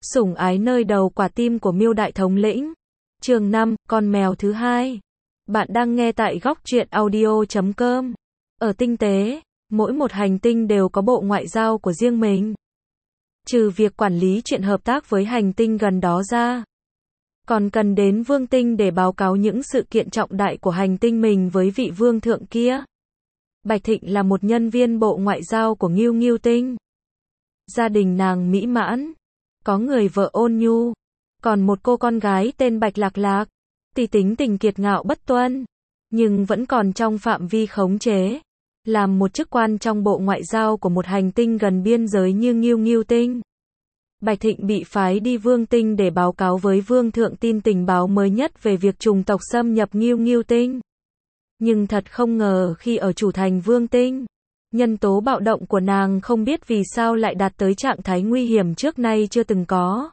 Sủng ái nơi đầu quả tim của Miêu Đại Thống lĩnh. Chương 5, con mèo thứ hai. Bạn đang nghe tại góc truyện audio.com. Ở tinh tế, mỗi một hành tinh đều có bộ ngoại giao của riêng mình. Trừ việc quản lý chuyện hợp tác với hành tinh gần đó ra, còn cần đến vương tinh để báo cáo những sự kiện trọng đại của hành tinh mình với vị vương thượng kia. Bạch Thịnh là một nhân viên bộ ngoại giao của Ngưu Ngưu Tinh. Gia đình nàng mỹ mãn, có người vợ ôn nhu, còn một cô con gái tên Bạch Lạc Lạc, tuy tính tình kiệt ngạo bất tuân, nhưng vẫn còn trong phạm vi khống chế, làm một chức quan trong bộ ngoại giao của một hành tinh gần biên giới như Ngưu Ngưu Tinh. Bạch Thịnh bị phái đi Vương Tinh để báo cáo với Vương thượng tin tình báo mới nhất về việc chủng tộc xâm nhập Ngưu Ngưu Tinh. Nhưng thật không ngờ khi ở chủ thành Vương Tinh, nhân tố bạo động của nàng không biết vì sao lại đạt tới trạng thái nguy hiểm trước nay chưa từng có.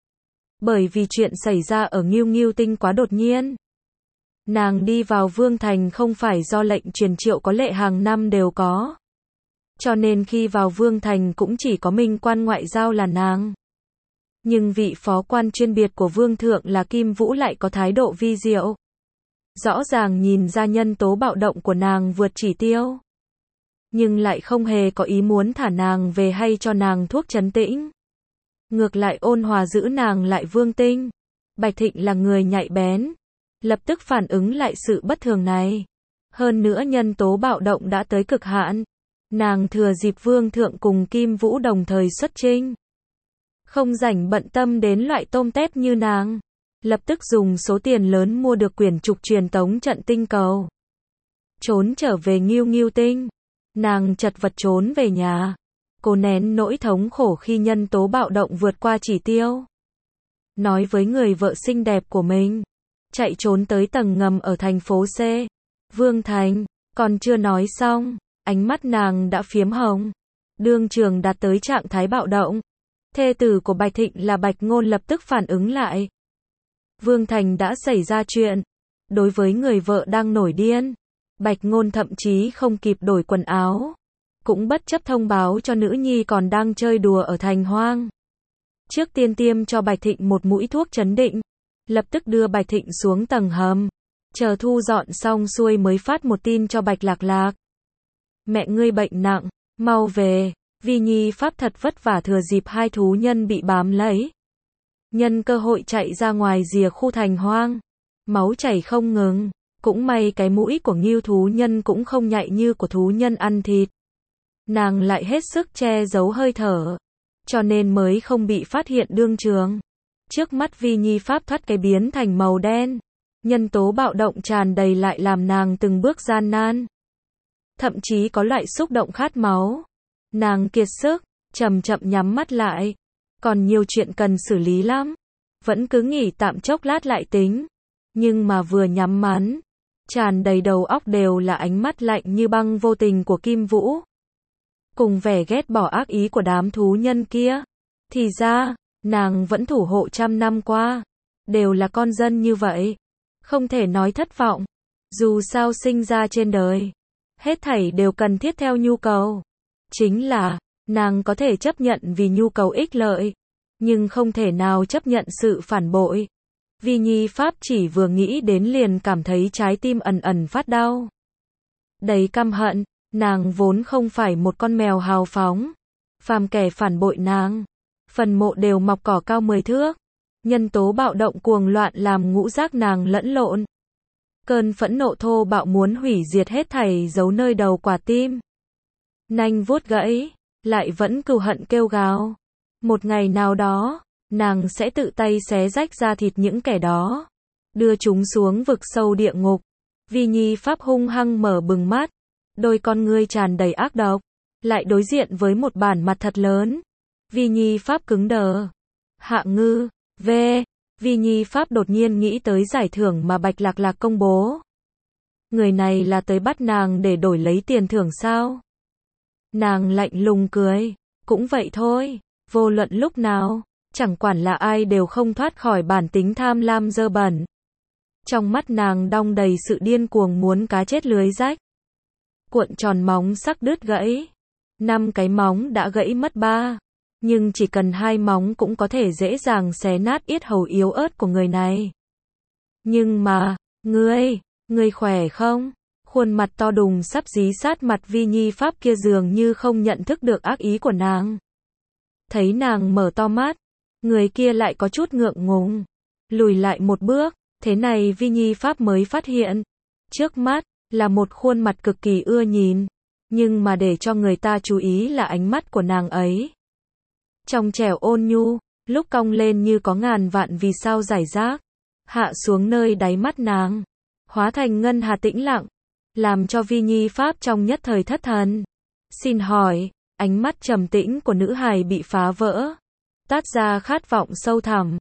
Bởi vì chuyện xảy ra ở Ngưu Ngưu Tinh quá đột nhiên. Nàng đi vào Vương Thành không phải do lệnh truyền triệu có lệ hàng năm đều có. Cho nên khi vào Vương Thành cũng chỉ có minh quan ngoại giao là nàng. Nhưng vị phó quan chuyên biệt của Vương thượng là Kim Vũ lại có thái độ vi diệu. Rõ ràng nhìn ra nhân tố bạo động của nàng vượt chỉ tiêu, nhưng lại không hề có ý muốn thả nàng về hay cho nàng thuốc trấn tĩnh. Ngược lại ôn hòa giữ nàng lại Vương Tinh. Bạch Thịnh là người nhạy bén, lập tức phản ứng lại sự bất thường này. Hơn nữa nhân tố bạo động đã tới cực hạn. Nàng thừa dịp Vương thượng cùng Kim Vũ đồng thời xuất chinh, không rảnh bận tâm đến loại tôm tép như nàng. Lập tức dùng số tiền lớn mua được quyển trục truyền tống trận tinh cầu. Trốn trở về Ngưu Ngưu Tinh. Nàng chật vật trốn về nhà. Cô nén nỗi thống khổ khi nhân tố bạo động vượt qua chỉ tiêu. Nói với người vợ xinh đẹp của mình. Chạy trốn tới tầng ngầm ở thành phố C. Vương Thành. Còn chưa nói xong, ánh mắt nàng đã phiếm hồng. Đương trường đạt tới trạng thái bạo động. Thê tử của Bạch Thịnh là Bạch Ngôn lập tức phản ứng lại. Vương Thành đã xảy ra chuyện. Đối với người vợ đang nổi điên, Bạch Ngôn thậm chí không kịp đổi quần áo, cũng bất chấp thông báo cho nữ nhi còn đang chơi đùa ở thành hoang. Trước tiên tiêm cho Bạch Thịnh một mũi thuốc trấn định, lập tức đưa Bạch Thịnh xuống tầng hầm, chờ thu dọn xong xuôi mới phát một tin cho Bạch Lạc Lạc. Mẹ ngươi bệnh nặng, mau về. Vi Nhi Pháp thật vất vả thừa dịp hai thú nhân bị bám lấy, nhân cơ hội chạy ra ngoài rìa khu thành hoang, máu chảy không ngừng. Cũng may cái mũi của Ngưu thú nhân cũng không nhạy như của thú nhân ăn thịt. Nàng lại hết sức che giấu hơi thở, cho nên mới không bị phát hiện đương trường. Trước mắt Vi Nhi Pháp thoát cái biến thành màu đen, nhân tố bạo động tràn đầy lại làm nàng từng bước gian nan. Thậm chí có loại xúc động khát máu. Nàng kiệt sức, chậm chậm nhắm mắt lại. Còn nhiều chuyện cần xử lý lắm. Vẫn cứ nghỉ tạm chốc lát lại tính. Nhưng mà vừa nhắm mắt, tràn đầy đầu óc đều là ánh mắt lạnh như băng vô tình của Kim Vũ. Cùng vẻ ghét bỏ ác ý của đám thú nhân kia. Thì ra, nàng vẫn thủ hộ trăm năm qua. Đều là con dân như vậy. Không thể nói thất vọng. Dù sao sinh ra trên đời, hết thảy đều cần thiết theo nhu cầu. Chính là, nàng có thể chấp nhận vì nhu cầu ích lợi, nhưng không thể nào chấp nhận sự phản bội. Vi Nhi Pháp chỉ vừa nghĩ đến liền cảm thấy trái tim ẩn ẩn phát đau. Đầy căm hận, nàng vốn không phải một con mèo hào phóng. Phàm kẻ phản bội nàng, phần mộ đều mọc cỏ cao 10 thước. Nhân tố bạo động cuồng loạn làm ngũ giác nàng lẫn lộn. Cơn phẫn nộ thô bạo muốn hủy diệt hết thảy giấu nơi đầu quả tim. Nanh vuốt gãy, lại vẫn cừu hận kêu gào. Một ngày nào đó, nàng sẽ tự tay xé rách da thịt những kẻ đó, đưa chúng xuống vực sâu địa ngục. Vi Nhi Pháp hung hăng mở bừng mắt, đôi con ngươi tràn đầy ác độc, lại đối diện với một bản mặt thật lớn. Vi Nhi Pháp cứng đờ. Hạ Ngư, Vi Nhi Pháp đột nhiên nghĩ tới giải thưởng mà Bạch Lạc Lạc công bố. Người này là tới bắt nàng để đổi lấy tiền thưởng sao? Nàng lạnh lùng cười, cũng vậy thôi, vô luận lúc nào, chẳng quản là ai đều không thoát khỏi bản tính tham lam dơ bẩn. Trong mắt nàng đong đầy sự điên cuồng muốn cá chết lưới rách. Cuộn tròn móng sắc đứt gãy. 5 cái móng đã gãy mất 3. nhưng chỉ cần hai móng cũng có thể dễ dàng xé nát yết hầu yếu ớt của người này. Nhưng mà, ngươi khỏe không? Khuôn mặt to đùng sắp dí sát mặt Vi Nhi Pháp kia dường như không nhận thức được ác ý của nàng. Thấy nàng mở to mắt, người kia lại có chút ngượng ngùng, lùi lại một bước, thế này Vi Nhi Pháp mới phát hiện. Trước mắt, là một khuôn mặt cực kỳ ưa nhìn, nhưng mà để cho người ta chú ý là ánh mắt của nàng ấy. Trong trẻo ôn nhu, lúc cong lên như có ngàn vạn vì sao rải rác, hạ xuống nơi đáy mắt nàng, hóa thành ngân hà tĩnh lặng, làm cho Vi Nhi Pháp trong nhất thời thất thần. Xin hỏi, ánh mắt trầm tĩnh của nữ hài bị phá vỡ, toát ra khát vọng sâu thẳm.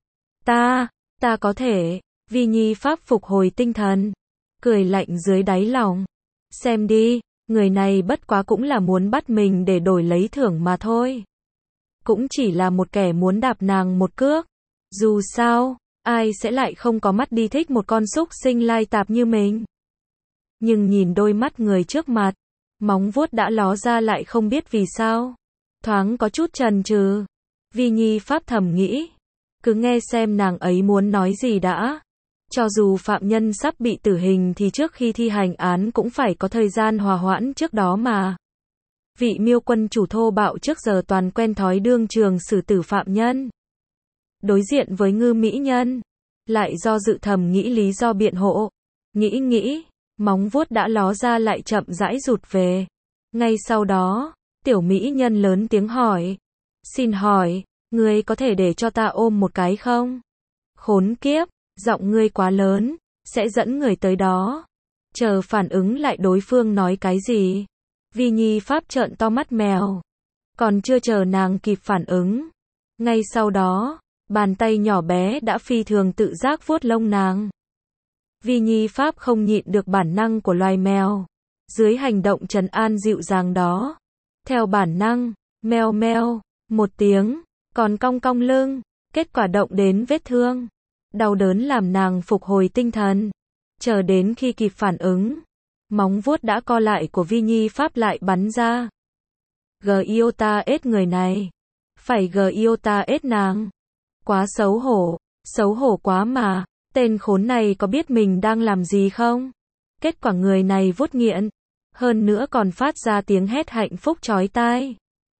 Ta có thể, Vi Nhi Pháp phục hồi tinh thần, cười lạnh dưới đáy lòng. Xem đi, người này bất quá cũng là muốn bắt mình để đổi lấy thưởng mà thôi. Cũng chỉ là một kẻ muốn đạp nàng một cước. Dù sao, ai sẽ lại không có mắt đi thích một con súc sinh lai tạp như mình. Nhưng nhìn đôi mắt người trước mặt, móng vuốt đã ló ra lại không biết vì sao. Thoáng có chút chần chừ. Vi Nhi Pháp thầm nghĩ. Cứ nghe xem nàng ấy muốn nói gì đã. Cho dù phạm nhân sắp bị tử hình thì trước khi thi hành án cũng phải có thời gian hòa hoãn trước đó mà. Vị Miêu quân chủ thô bạo trước giờ toàn quen thói đương trường xử tử phạm nhân. Đối diện với Ngư mỹ nhân, lại do dự thầm nghĩ lý do biện hộ. Nghĩ, móng vuốt đã ló ra lại chậm rãi rụt về. Ngay sau đó, tiểu mỹ nhân lớn tiếng hỏi. Xin hỏi, ngươi có thể để cho ta ôm một cái không? Khốn kiếp, giọng ngươi quá lớn, sẽ dẫn người tới đó. Chờ phản ứng lại đối phương nói cái gì. Vi Nhi Pháp trợn to mắt mèo. Còn chưa chờ nàng kịp phản ứng. Ngay sau đó, bàn tay nhỏ bé đã phi thường tự giác vuốt lông nàng. Vi Nhi Pháp không nhịn được bản năng của loài mèo. Dưới hành động trấn an dịu dàng đó, theo bản năng, meo meo, một tiếng, còn cong cong lưng, kết quả động đến vết thương. Đau đớn làm nàng phục hồi tinh thần. Chờ đến khi kịp phản ứng, móng vuốt đã co lại của Vi Nhi Pháp lại bắn ra. Giota ết người này. Phải Giota ết nàng. Quá xấu hổ quá mà. Tên khốn này có biết mình đang làm gì không? Kết quả người này vuốt nghiện. Hơn nữa còn phát ra tiếng hét hạnh phúc chói tai.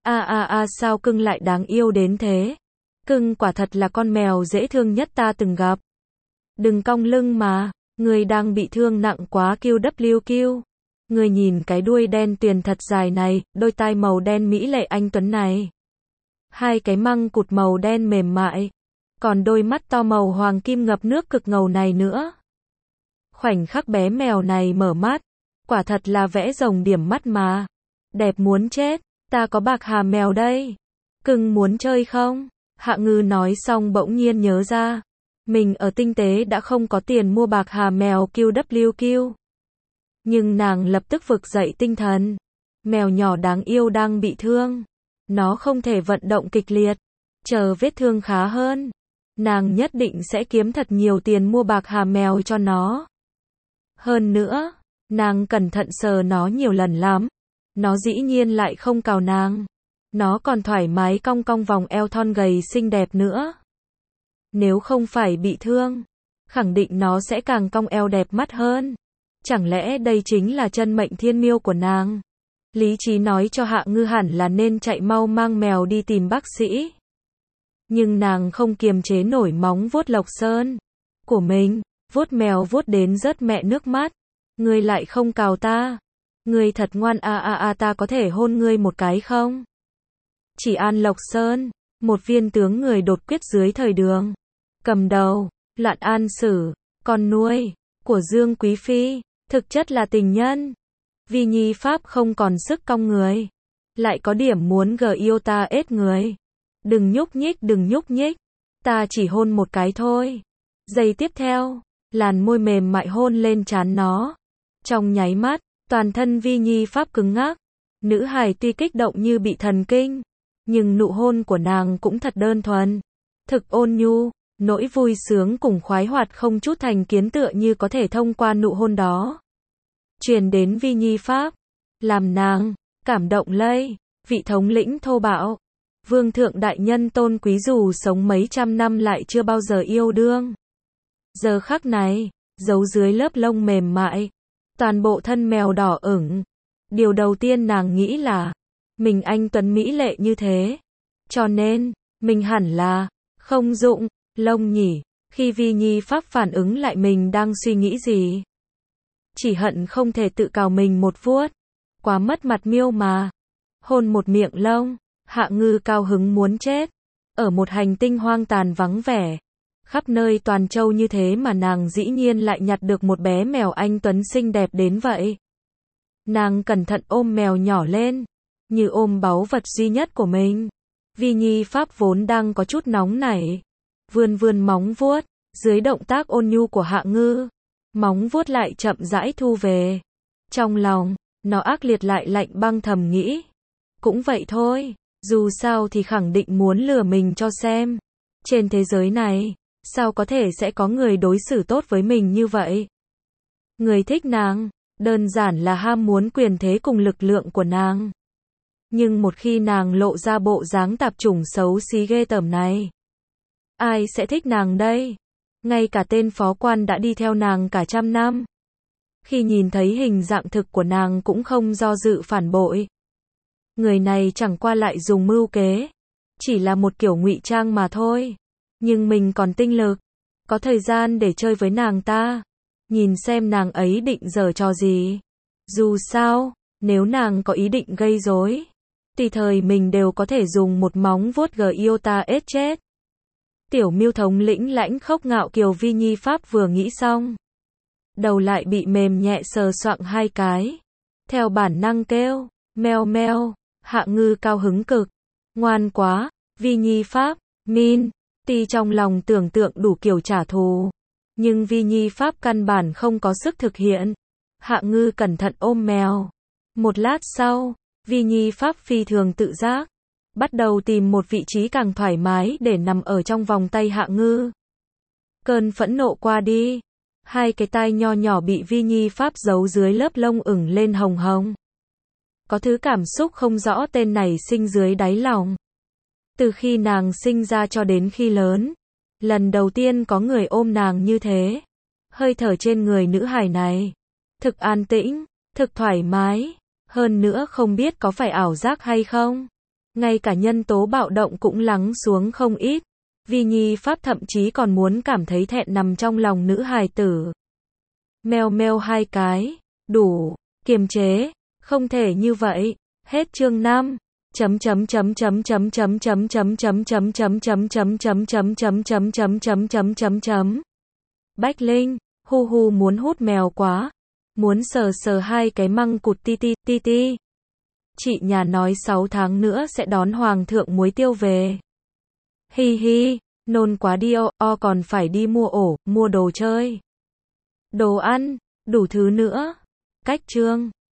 Sao cưng lại đáng yêu đến thế? Cưng quả thật là con mèo dễ thương nhất ta từng gặp. Đừng cong lưng mà, người đang bị thương nặng quá QWQ. Người nhìn cái đuôi đen tuyền thật dài này, đôi tai màu đen mỹ lệ anh tuấn này. Hai cái măng cụt màu đen mềm mại. Còn đôi mắt to màu hoàng kim ngập nước cực ngầu này nữa. Khoảnh khắc bé mèo này mở mắt, quả thật là vẽ rồng điểm mắt mà. Đẹp muốn chết, ta có bạc hà mèo đây. Cưng muốn chơi không? Hạ Ngư nói xong bỗng nhiên nhớ ra. Mình ở tinh tế đã không có tiền mua bạc hà mèo QWQ. Nhưng nàng lập tức vực dậy tinh thần. Mèo nhỏ đáng yêu đang bị thương. Nó không thể vận động kịch liệt. Chờ vết thương khá hơn, nàng nhất định sẽ kiếm thật nhiều tiền mua bạc hà mèo cho nó. Hơn nữa, nàng cẩn thận sờ nó nhiều lần lắm. Nó dĩ nhiên lại không cào nàng. Nó còn thoải mái cong cong vòng eo thon gầy xinh đẹp nữa. Nếu không phải bị thương, khẳng định nó sẽ càng cong eo đẹp mắt hơn. Chẳng lẽ đây chính là chân mệnh thiên miêu của nàng? Lý trí nói cho Hạ Ngư hẳn là nên chạy mau mang mèo đi tìm bác sĩ. Nhưng nàng không kiềm chế nổi móng vuốt Lộc Sơn của mình, vuốt mèo vuốt đến rớt mẹ nước mắt. Ngươi lại không cào ta. Ngươi thật ngoan ta có thể hôn ngươi một cái không? Chỉ An Lộc Sơn, một viên tướng người đột quyết dưới thời Đường. Cầm đầu, Loạn An Sử, con nuôi của Dương Quý Phi, thực chất là tình nhân. Vi Nhi Pháp không còn sức cong người, lại có điểm muốn Giota ết người. Đừng nhúc nhích, ta chỉ hôn một cái thôi. Giây tiếp theo, làn môi mềm mại hôn lên trán nó. Trong nháy mắt, toàn thân Vi Nhi Pháp cứng ngắc. Nữ hài tuy kích động như bị thần kinh, nhưng nụ hôn của nàng cũng thật đơn thuần, thực ôn nhu, nỗi vui sướng cùng khoái hoạt không chút thành kiến tựa như có thể thông qua nụ hôn đó truyền đến Vi Nhi Pháp, làm nàng cảm động lây. Vị thống lĩnh thô bạo, Vương thượng đại nhân tôn quý dù sống mấy trăm năm lại chưa bao giờ yêu đương. Giờ khắc này, giấu dưới lớp lông mềm mại, toàn bộ thân mèo đỏ ửng. Điều đầu tiên nàng nghĩ là, mình anh tuấn mỹ lệ như thế, cho nên, mình hẳn là, không dụng, lông nhỉ. Khi Vi Nhi Pháp phản ứng lại mình đang suy nghĩ gì. Chỉ hận không thể tự cào mình một vuốt. Quá mất mặt Miêu mà. Hôn một miệng lông, Hạ Ngư cao hứng muốn chết. Ở một hành tinh hoang tàn vắng vẻ, khắp nơi toàn châu như thế mà nàng dĩ nhiên lại nhặt được một bé mèo anh tuấn xinh đẹp đến vậy. Nàng cẩn thận ôm mèo nhỏ lên, như ôm báu vật duy nhất của mình. Vi Nhi Pháp vốn đang có chút nóng nảy, vươn vươn móng vuốt, dưới động tác ôn nhu của Hạ Ngư, móng vuốt lại chậm rãi thu về. Trong lòng, nó ác liệt lại lạnh băng thầm nghĩ. Cũng vậy thôi, dù sao thì khẳng định muốn lừa mình cho xem. Trên thế giới này, sao có thể sẽ có người đối xử tốt với mình như vậy? Người thích nàng, đơn giản là ham muốn quyền thế cùng lực lượng của nàng. Nhưng một khi nàng lộ ra bộ dáng tạp chủng xấu xí ghê tởm này, ai sẽ thích nàng đây? Ngay cả tên phó quan đã đi theo nàng cả trăm năm, khi nhìn thấy hình dạng thực của nàng cũng không do dự phản bội. Người này chẳng qua lại dùng mưu kế, chỉ là một kiểu ngụy trang mà thôi. Nhưng mình còn tinh lực, có thời gian để chơi với nàng ta, nhìn xem nàng ấy định giở trò gì. Dù sao, nếu nàng có ý định gây rối, tùy thời mình đều có thể dùng một móng vuốt Iota ết chết. Tiểu Miêu thống lĩnh lãnh khốc ngạo kiều Vi Nhi Pháp vừa nghĩ xong, đầu lại bị mềm nhẹ sờ soạng hai cái. Theo bản năng kêu, meo meo. Hạ Ngư cao hứng cực. Ngoan quá, Vi Nhi Pháp, min. Ti trong lòng tưởng tượng đủ kiểu trả thù. Nhưng Vi Nhi Pháp căn bản không có sức thực hiện. Hạ Ngư cẩn thận ôm mèo. Một lát sau, Vi Nhi Pháp phi thường tự giác, bắt đầu tìm một vị trí càng thoải mái để nằm ở trong vòng tay Hạ Ngư. Cơn phẫn nộ qua đi, hai cái tai nho nhỏ bị Vi Nhi Pháp giấu dưới lớp lông ửng lên hồng hồng. Có thứ cảm xúc không rõ tên này sinh dưới đáy lòng. Từ khi nàng sinh ra cho đến khi lớn, lần đầu tiên có người ôm nàng như thế. Hơi thở trên người nữ hài này thực an tĩnh, thực thoải mái, hơn nữa không biết có phải ảo giác hay không. Ngay cả nhân tố bạo động cũng lắng xuống không ít. Vi Nhi Pháp thậm chí còn muốn cảm thấy thẹn nằm trong lòng nữ hài tử. Meo meo hai cái, đủ, kiềm chế, không thể như vậy. Hết chương 5. Bách Linh, hu hu muốn hút mèo quá, muốn sờ sờ hai cái măng cụt ti ti ti ti. Chị nhà nói 6 tháng nữa sẽ đón hoàng thượng muối tiêu về. Hi hi, nôn quá đi còn phải đi mua ổ, mua đồ chơi, đồ ăn, đủ thứ nữa. Cách chương